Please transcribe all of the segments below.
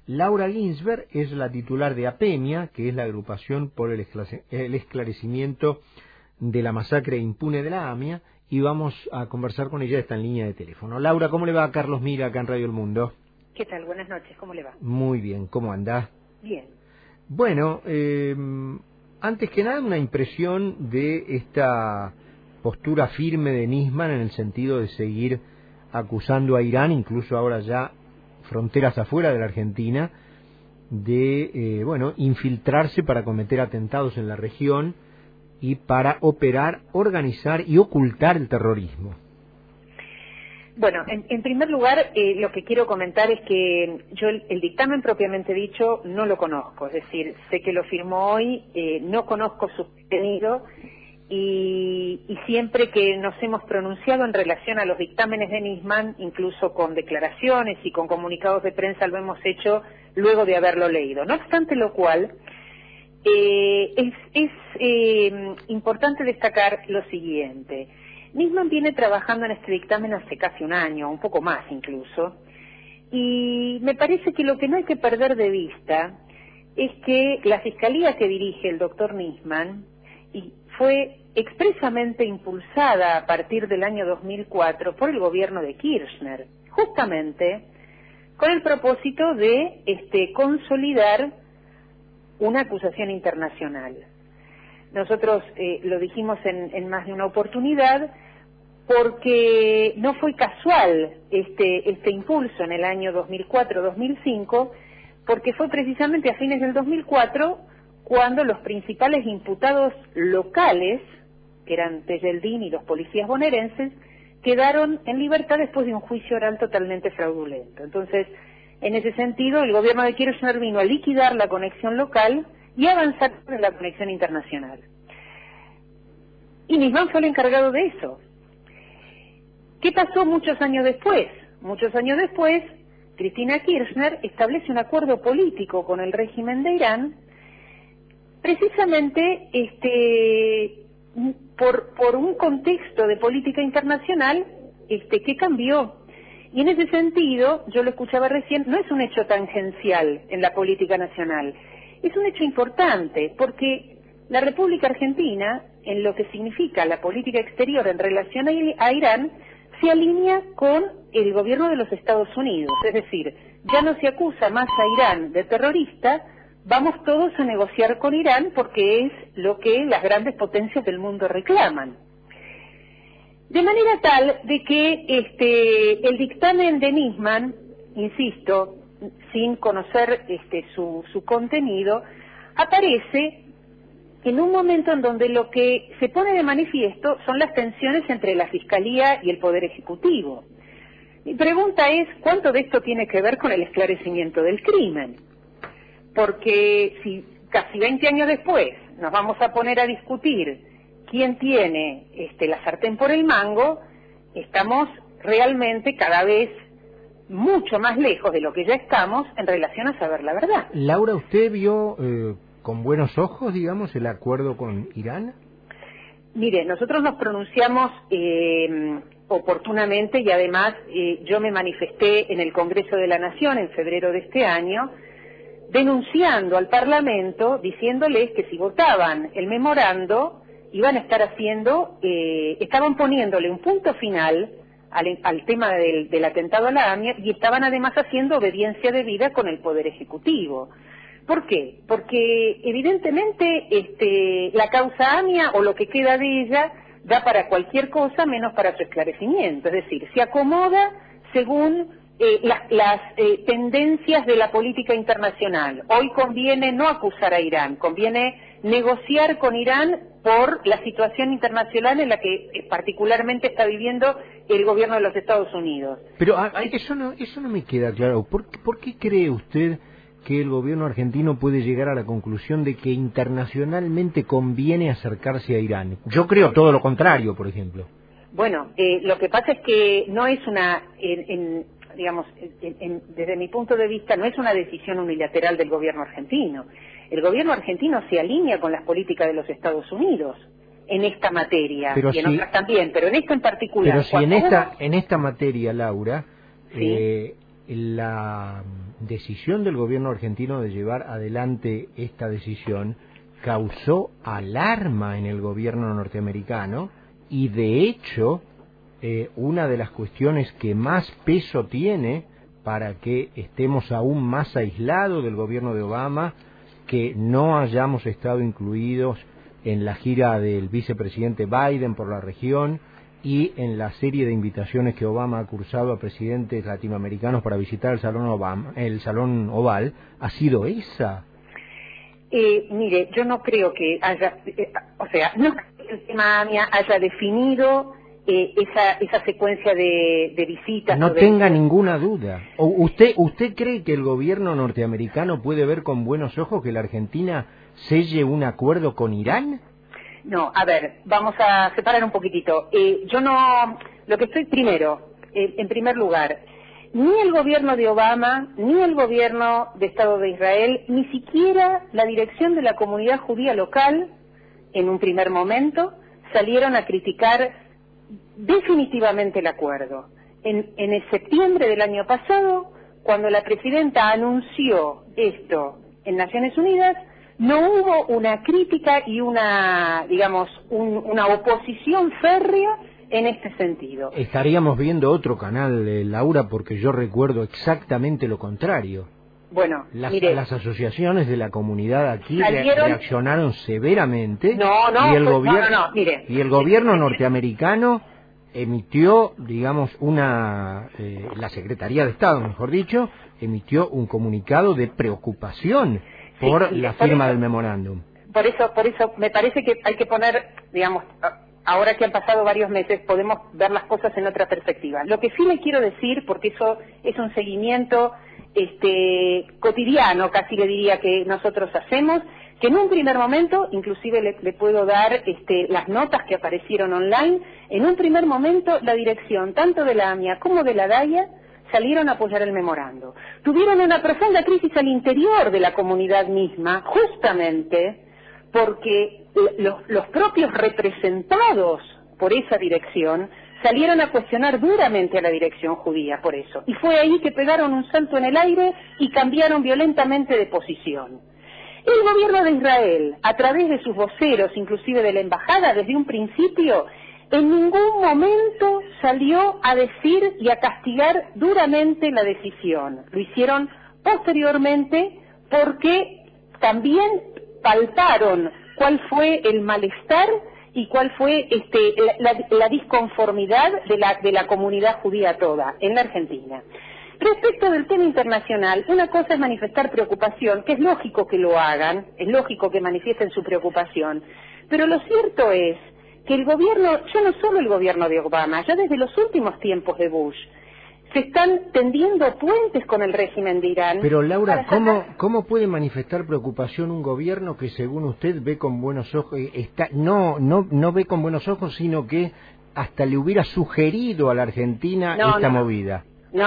Laura Ginsberg es la titular de APEMIA, que es la agrupación por el esclarecimiento de la masacre impune de la AMIA, y vamos a conversar con ella, está en línea de teléfono. Laura, ¿cómo le va? Carlos Mira, acá en Radio El Mundo. ¿Qué tal? Buenas noches, ¿cómo le va? Muy bien, ¿cómo anda? Bien. Bueno, antes que nada una impresión de esta postura firme de Nisman en el sentido de seguir acusando a Irán, incluso ahora ya fronteras afuera de la Argentina, de infiltrarse para cometer atentados en la región y para operar, organizar y ocultar el terrorismo. Bueno, en primer lugar, lo que quiero comentar es que yo el dictamen propiamente dicho no lo conozco, es decir, sé que lo firmó hoy, no conozco su contenido y siempre que nos hemos pronunciado en relación a los dictámenes de Nisman, incluso con declaraciones y con comunicados de prensa, lo hemos hecho luego de haberlo leído. No obstante lo cual, es importante destacar lo siguiente. Nisman viene trabajando en este dictamen hace casi un año, un poco más incluso, y me parece que lo que no hay que perder de vista es que la fiscalía que dirige el doctor Nisman fue expresamente impulsada a partir del año 2004 por el gobierno de Kirchner, justamente con el propósito de consolidar una acusación internacional. Nosotros lo dijimos en más de una oportunidad, porque no fue casual este impulso en el año 2004-2005, porque fue precisamente a fines del 2004 cuando los principales imputados locales, que eran Tejeldín y los policías bonaerenses, quedaron en libertad después de un juicio oral totalmente fraudulento. Entonces, en ese sentido, el gobierno de Kirchner vino a liquidar la conexión local y avanzar en la conexión internacional. Y Nisman fue el encargado de eso. ¿Qué pasó muchos años después? Muchos años después, Cristina Kirchner establece un acuerdo político con el régimen de Irán, precisamente por un contexto de política internacional que cambió. Y en ese sentido, yo lo escuchaba recién, no es un hecho tangencial en la política nacional, es un hecho importante, porque la República Argentina, en lo que significa la política exterior en relación a Irán, se alinea con el gobierno de los Estados Unidos, es decir, ya no se acusa más a Irán de terrorista, vamos todos a negociar con Irán porque es lo que las grandes potencias del mundo reclaman. De manera tal de que el dictamen de Nisman, insisto, sin conocer su contenido, aparece en un momento en donde lo que se pone de manifiesto son las tensiones entre la Fiscalía y el Poder Ejecutivo. Mi pregunta es, ¿cuánto de esto tiene que ver con el esclarecimiento del crimen? Porque si casi 20 años después nos vamos a poner a discutir quién tiene la sartén por el mango, estamos realmente cada vez mucho más lejos de lo que ya estamos en relación a saber la verdad. Laura, ¿usted vio con buenos ojos, digamos, el acuerdo con Irán? Mire, nosotros nos pronunciamos oportunamente y además yo me manifesté en el Congreso de la Nación en febrero de este año, denunciando al Parlamento, diciéndoles que si votaban el memorando, iban a estar estaban poniéndole un punto final al tema del atentado a la AMIA y estaban además haciendo obediencia debida con el Poder Ejecutivo. ¿Por qué? Porque evidentemente la causa AMIA o lo que queda de ella da para cualquier cosa menos para su esclarecimiento, es decir, se acomoda según las tendencias de la política internacional. Hoy conviene no acusar a Irán, conviene negociar con Irán por la situación internacional en la que particularmente está viviendo el gobierno de los Estados Unidos. Pero eso no me queda claro. ¿Por qué cree usted que el gobierno argentino puede llegar a la conclusión de que internacionalmente conviene acercarse a Irán? Yo creo todo lo contrario, por ejemplo. Bueno, lo que pasa es que no es desde mi punto de vista, no es una decisión unilateral del gobierno argentino. El gobierno argentino se alinea con las políticas de los Estados Unidos en esta materia, y en otras también, pero en esto en particular. Pero si en esta materia, Laura, ¿sí? la decisión del gobierno argentino de llevar adelante esta decisión causó alarma en el gobierno norteamericano y de hecho una de las cuestiones que más peso tiene para que estemos aún más aislados del gobierno de Obama, que no hayamos estado incluidos en la gira del vicepresidente Biden por la región y en la serie de invitaciones que Obama ha cursado a presidentes latinoamericanos para visitar el Salón Oval, ha sido esa. Mire, yo no creo que haya, no creo que el tema AMIA haya definido esa secuencia de visitas. No tenga ninguna duda. ¿Usted cree que el gobierno norteamericano puede ver con buenos ojos que la Argentina selle un acuerdo con Irán? No, a ver, vamos a separar un poquitito. Yo no, lo que estoy primero, en primer lugar, ni el gobierno de Obama, ni el gobierno de Estado de Israel, ni siquiera la dirección de la comunidad judía local, en un primer momento, salieron a criticar definitivamente el acuerdo. En el septiembre del año pasado, cuando la presidenta anunció esto en Naciones Unidas, no hubo una crítica y una oposición férrea en este sentido. Estaríamos viendo otro canal, Laura, porque yo recuerdo exactamente lo contrario. Bueno, las asociaciones de la comunidad aquí reaccionaron severamente y el gobierno norteamericano emitió, la Secretaría de Estado, mejor dicho, emitió un comunicado de preocupación por la firma del memorándum. Por eso me parece que hay que poner, ahora que han pasado varios meses, podemos ver las cosas en otra perspectiva. Lo que sí le quiero decir, porque eso es un seguimiento cotidiano, casi le diría, que nosotros hacemos, que en un primer momento, inclusive le puedo dar las notas que aparecieron online, en un primer momento la dirección tanto de la AMIA como de la DAIA salieron a apoyar el memorando. Tuvieron una profunda crisis al interior de la comunidad misma, justamente porque los propios representados por esa dirección salieron a cuestionar duramente a la dirección judía por eso. Y fue ahí que pegaron un salto en el aire y cambiaron violentamente de posición. El gobierno de Israel, a través de sus voceros, inclusive de la embajada, desde un principio, en ningún momento salió a decir y a castigar duramente la decisión. Lo hicieron posteriormente porque también palparon cuál fue el malestar y cuál fue la disconformidad de la comunidad judía toda en la Argentina. Respecto del tema internacional, una cosa es manifestar preocupación, que es lógico que lo hagan, es lógico que manifiesten su preocupación, pero lo cierto es que el gobierno, ya no solo el gobierno de Obama, ya desde los últimos tiempos de Bush, se están tendiendo puentes con el régimen de Irán. Pero Laura, ¿cómo puede manifestar preocupación un gobierno que según usted ve con buenos ojos, no ve con buenos ojos, sino que hasta le hubiera sugerido a la Argentina esta movida?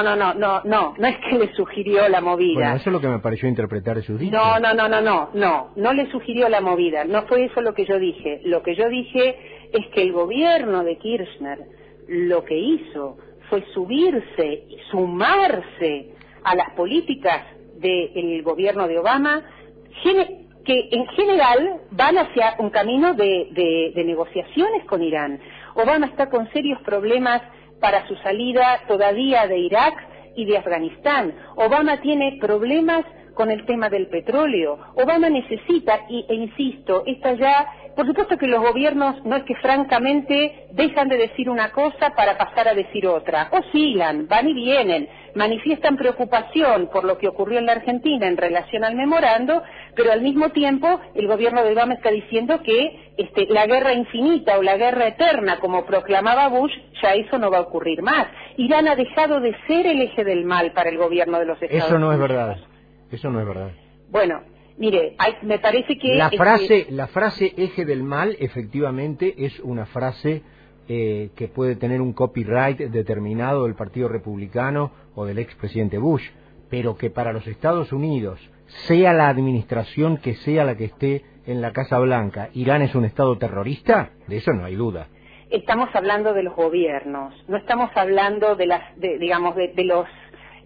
No es que le sugirió la movida. Bueno, eso es lo que me pareció interpretar de sus dichos. No le sugirió la movida, no fue eso lo que yo dije. Lo que yo dije es que el gobierno de Kirchner lo que hizo fue subirse y sumarse a las políticas del gobierno de Obama, que en general van hacia un camino de negociaciones con Irán. Obama está con serios problemas para su salida todavía de Irak y de Afganistán. Obama tiene problemas con el tema del petróleo. Obama necesita, e insisto, por supuesto que los gobiernos no es que francamente dejan de decir una cosa para pasar a decir otra. Oscilan, van y vienen, manifiestan preocupación por lo que ocurrió en la Argentina en relación al memorando, pero al mismo tiempo el gobierno de Obama está diciendo que la guerra infinita o la guerra eterna, como proclamaba Bush, ya eso no va a ocurrir más. Irán ha dejado de ser el eje del mal para el gobierno de los Estados Unidos. Eso no es verdad. Eso no es verdad. Bueno, mire, me parece que la frase eje del mal efectivamente es una frase que puede tener un copyright determinado del Partido Republicano o del expresidente Bush, pero que para los Estados Unidos, sea la administración que sea la que esté en la Casa Blanca, Irán es un estado terrorista, de eso no hay duda. Estamos hablando de los gobiernos, no estamos hablando de los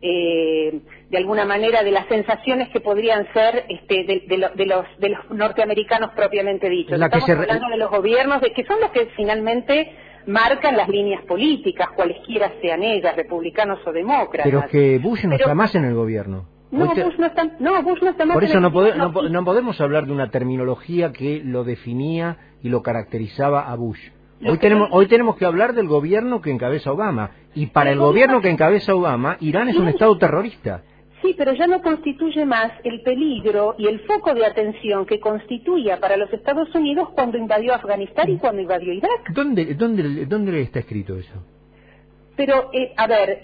de alguna manera, de las sensaciones que podrían ser de los norteamericanos propiamente dichos. Estamos hablando de los gobiernos, que son los que finalmente marcan las líneas políticas, cualesquiera sean ellas, republicanos o demócratas. Pero es que Bush no está más en el gobierno. Bush no está más. Por eso no podemos hablar de una terminología que lo definía y lo caracterizaba a Bush. Hoy tenemos que hablar del gobierno que encabeza Obama. Y para el gobierno que encabeza Obama, Irán es un estado terrorista. Sí, pero ya no constituye más el peligro y el foco de atención que constituía para los Estados Unidos cuando invadió Afganistán y cuando invadió Irak. ¿Dónde está escrito eso? Pero, a ver,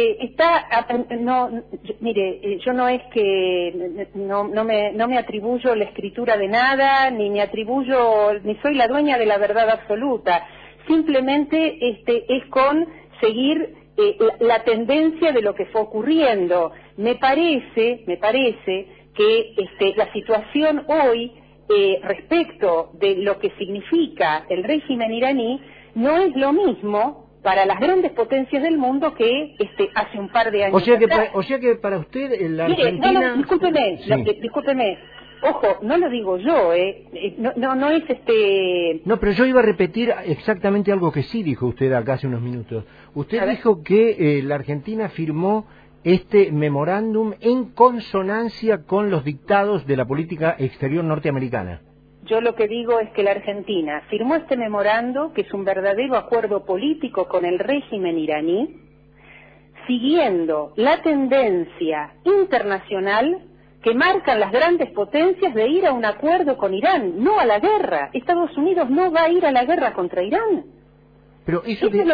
mire, yo no es que no me atribuyo la escritura de nada, ni soy la dueña de la verdad absoluta. Simplemente es con seguir la tendencia de lo que fue ocurriendo. Me parece que la situación hoy respecto de lo que significa el régimen iraní no es lo mismo para las grandes potencias del mundo que hace un par de años. O sea que para usted la Argentina... Mire, discúlpeme. Ojo, no lo digo yo, no es No, pero yo iba a repetir exactamente algo que sí dijo usted acá hace unos minutos. Usted dijo que la Argentina firmó este memorándum en consonancia con los dictados de la política exterior norteamericana. Yo lo que digo es que la Argentina firmó este memorando, que es un verdadero acuerdo político con el régimen iraní, siguiendo la tendencia internacional que marcan las grandes potencias de ir a un acuerdo con Irán, no a la guerra. Estados Unidos no va a ir a la guerra contra Irán. Pero eso que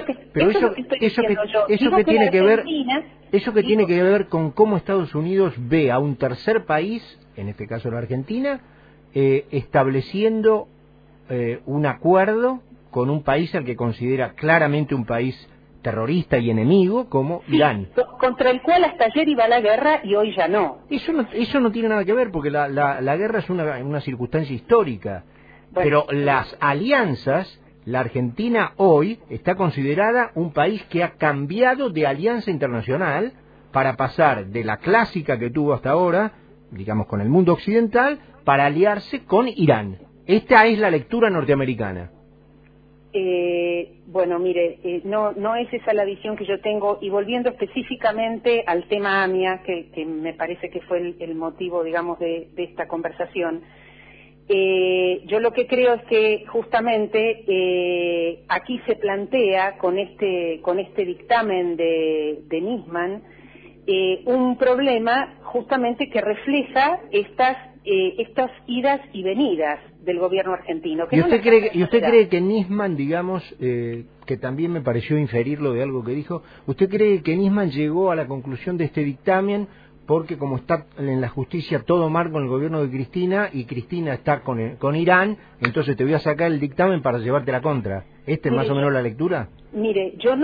tiene que ver con cómo Estados Unidos ve a un tercer país, en este caso la Argentina, estableciendo un acuerdo con un país al que considera claramente un país terrorista y enemigo como Irán. Contra el cual hasta ayer iba la guerra y hoy ya no. Eso no tiene nada que ver porque la guerra es una circunstancia histórica. Bueno, pero las alianzas, la Argentina hoy está considerada un país que ha cambiado de alianza internacional para pasar de la clásica que tuvo hasta ahora, digamos con el mundo occidental, para aliarse con Irán. Esta es la lectura norteamericana. Bueno, mire, no es esa la visión que yo tengo, y volviendo específicamente al tema AMIA, que me parece que fue el motivo, digamos, de esta conversación, yo lo que creo es que justamente aquí se plantea con este dictamen de Nisman un problema justamente que refleja estas idas y venidas del gobierno argentino. ¿Y usted cree que Nisman, digamos, que también me pareció inferirlo de algo que dijo, usted cree que Nisman llegó a la conclusión de este dictamen porque como está en la justicia todo mal con el gobierno de Cristina y Cristina está con Irán, entonces te voy a sacar el dictamen para llevarte la contra? ¿Esta es más o menos la lectura? Mire, yo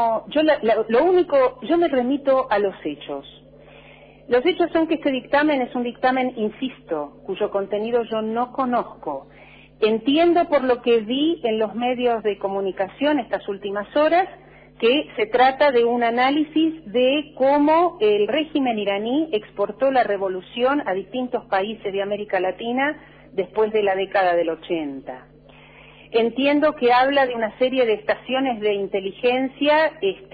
me remito a los hechos. Los hechos son que este dictamen es un dictamen, insisto, cuyo contenido yo no conozco. Entiendo por lo que vi en los medios de comunicación estas últimas horas que se trata de un análisis de cómo el régimen iraní exportó la revolución a distintos países de América Latina después de la década del 80. Entiendo que habla de una serie de estaciones de inteligencia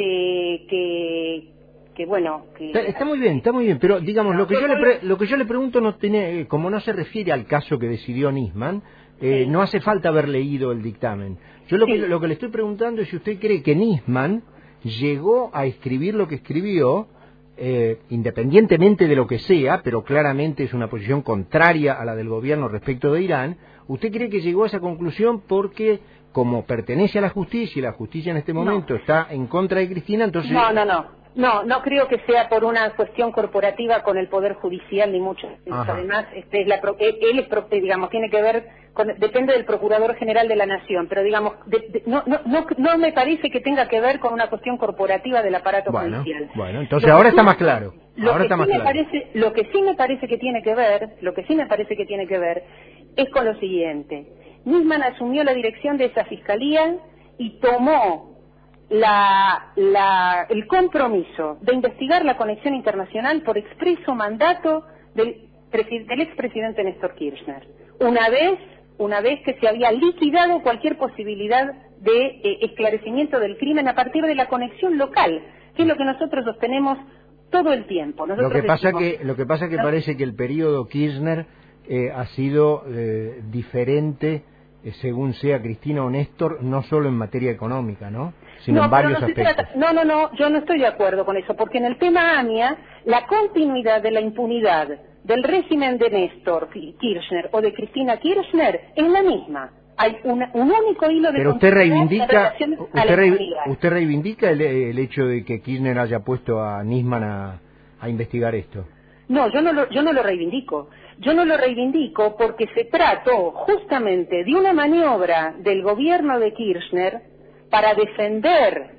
Está muy bien, pero digamos, lo que yo le pregunto no tiene, como no se refiere al caso que decidió Nisman, no hace falta haber leído el dictamen. Yo lo que le estoy preguntando es si usted cree que Nisman llegó a escribir lo que escribió, independientemente de lo que sea, pero claramente es una posición contraria a la del gobierno respecto de Irán. ¿Usted cree que llegó a esa conclusión porque, como pertenece a la justicia y la justicia en este momento está en contra de Cristina, entonces... No creo que sea por una cuestión corporativa con el Poder Judicial, ni mucho. Además, digamos, tiene que ver depende del Procurador General de la Nación, pero digamos, no me parece que tenga que ver con una cuestión corporativa del aparato judicial. Bueno, entonces ahora está más claro. Lo que sí me parece que tiene que ver es con lo siguiente. Nisman asumió la dirección de esa fiscalía y tomó el compromiso de investigar la conexión internacional por expreso mandato del expresidente Néstor Kirchner, una vez que se había liquidado cualquier posibilidad de esclarecimiento del crimen a partir de la conexión local, que es lo que nosotros sostenemos todo el tiempo. Lo que pasa que parece que el periodo Kirchner ha sido diferente según sea Cristina o Néstor, no solo en materia económica, ¿no? Sino en varios aspectos. No, yo no estoy de acuerdo con eso, porque en el tema AMIA, la continuidad de la impunidad del régimen de Néstor Kirchner o de Cristina Kirchner es la misma. Hay un único hilo de... Pero usted reivindica el hecho de que Kirchner haya puesto a Nisman a investigar esto. No, yo no lo reivindico. Yo no lo reivindico porque se trató justamente de una maniobra del gobierno de Kirchner para defender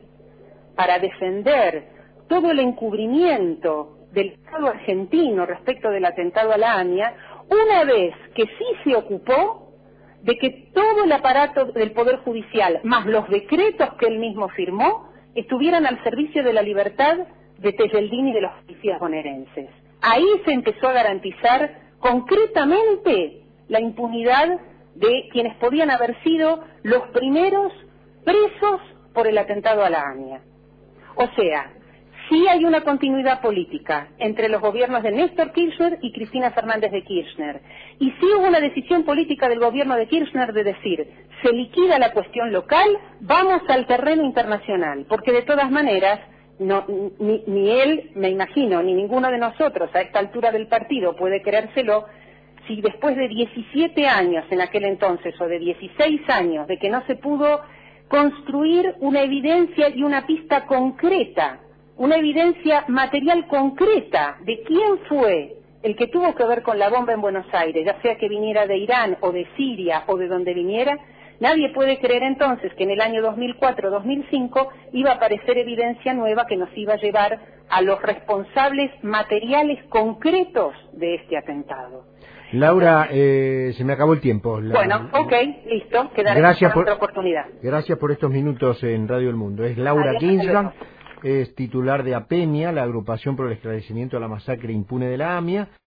todo el encubrimiento del Estado argentino respecto del atentado a la AMIA, una vez que sí se ocupó de que todo el aparato del Poder Judicial, más los decretos que él mismo firmó, estuvieran al servicio de la libertad de Tejeldín y de los policías bonaerenses. Ahí se empezó a garantizar concretamente la impunidad de quienes podían haber sido los primeros presos por el atentado a la AMIA. O sea, sí hay una continuidad política entre los gobiernos de Néstor Kirchner y Cristina Fernández de Kirchner. Y sí hubo una decisión política del gobierno de Kirchner de decir, se liquida la cuestión local, vamos al terreno internacional, porque de todas maneras, ni él, me imagino, ni ninguno de nosotros a esta altura del partido puede creérselo, si después de 17 años en aquel entonces, o de 16 años, de que no se pudo construir una evidencia y una pista concreta, una evidencia material concreta de quién fue el que tuvo que ver con la bomba en Buenos Aires, ya sea que viniera de Irán o de Siria o de donde viniera, nadie puede creer entonces que en el año 2004-2005 iba a aparecer evidencia nueva que nos iba a llevar a los responsables materiales concretos de este atentado. Laura, se me acabó el tiempo. Bueno, ok, listo, quedaremos para otra oportunidad. Gracias por estos minutos en Radio El Mundo. Es Laura Ginsburg, es titular de APEMIA, la Agrupación por el Esclarecimiento de la Masacre Impune de la AMIA.